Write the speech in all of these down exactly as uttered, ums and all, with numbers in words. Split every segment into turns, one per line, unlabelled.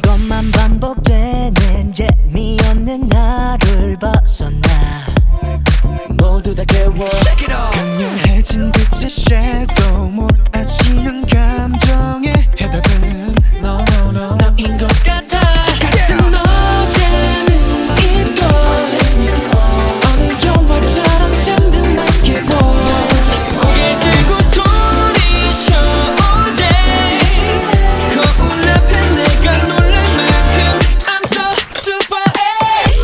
것만 반복되는 재미없는 나를 벗어나 모두 다 깨워
강렬해진 빛의 섀도우 몰아치는 감정의 해답은
No no no 너인 것 같아 같은 어제는 있고 어느 영화처럼 잠든 날개 보 고개 들고 소리쳐 all day 거울 앞에 내가 놀랄 만큼 I'm so super A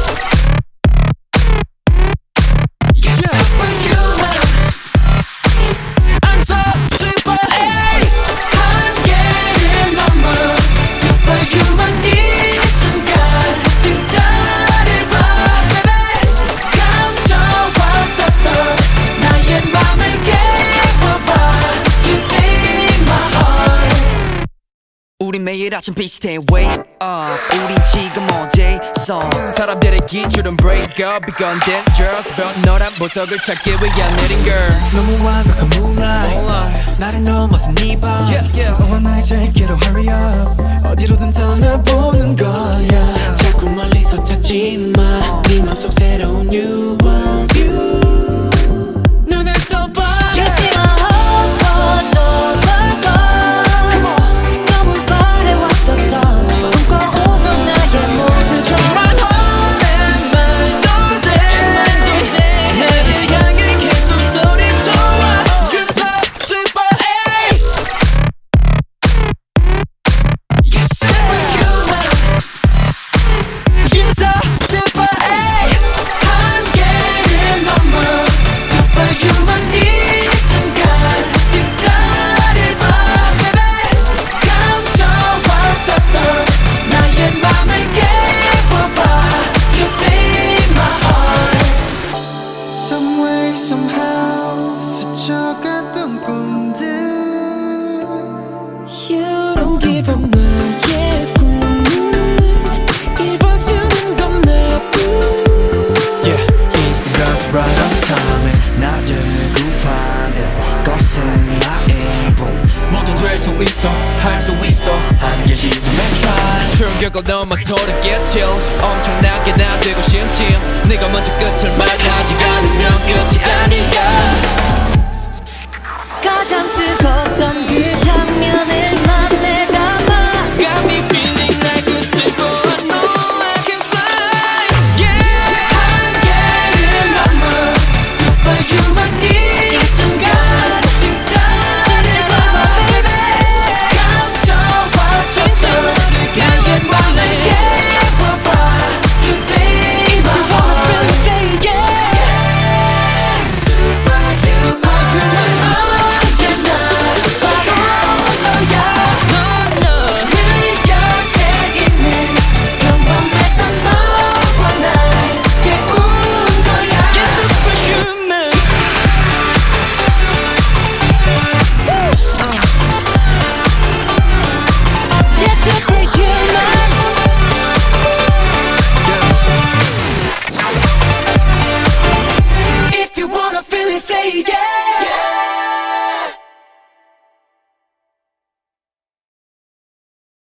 You're superhuman I'm so super A 한계를 넘어 superhuman 이 순간 진짜를 봐 baby 감춰왔었던 나의 맘을 깨워봐 You save my heart 우린 매일 아침 비슷해 wake up 우린 지금 어제서 사람들의 기준은 break up 이건 dangerous but 너란 보석을 찾기 위한 내린 girl
너무 완벽한 moonlight 나를 넘어선 네밤
yeah, yeah.
너와 나의 세계로 hurry up 어디로든 떠나보는 거야
자꾸 멀리서 찾지 마 네 맘속 새로운 you want you 눈을 떠봐 You see my heart all over Come on 너무 바래왔었던 꿈꿔오던 나의 모습 My heart and mind all day 나를 향해 계속 소리쳐와 You're so super A You're superhuman You're so super A 한계를 넘어 superhuman 이 순간 진짜를 봐 baby 감춰왔었던 나의 맘을 깨워봐 You save my heart
Some way somehow 스쳐갔던 꿈들
You don't give up 나의 꿈을 이뤄주는 건 나뿐
Yeah, 이 순간's right on time 나를 구하는 것은 나의 봄
뭐든 될 수 있어 할 수 있어 한계시기만 try
충격을 넘어 소름 끼칠 엄청나게 나 되고 싶지 네가 먼저 끝을 말하지 않으면 끝이 아니야
가장 뜨거웠던 그 장면을 맘에 담아
Got me feeling like a super I know I can fly Yeah
한계를 넘어 superhuman 이 순간 진짜를 봐봐 baby 감춰왔었던 나의 맘을 깨워봐 You save my heart Say yeah superhuman 언제나 바로 너야 늘 곁에 있는 평범했던 너와 날 깨운 거야 You're superhuman You're superhuman If you wanna feel it, say yeah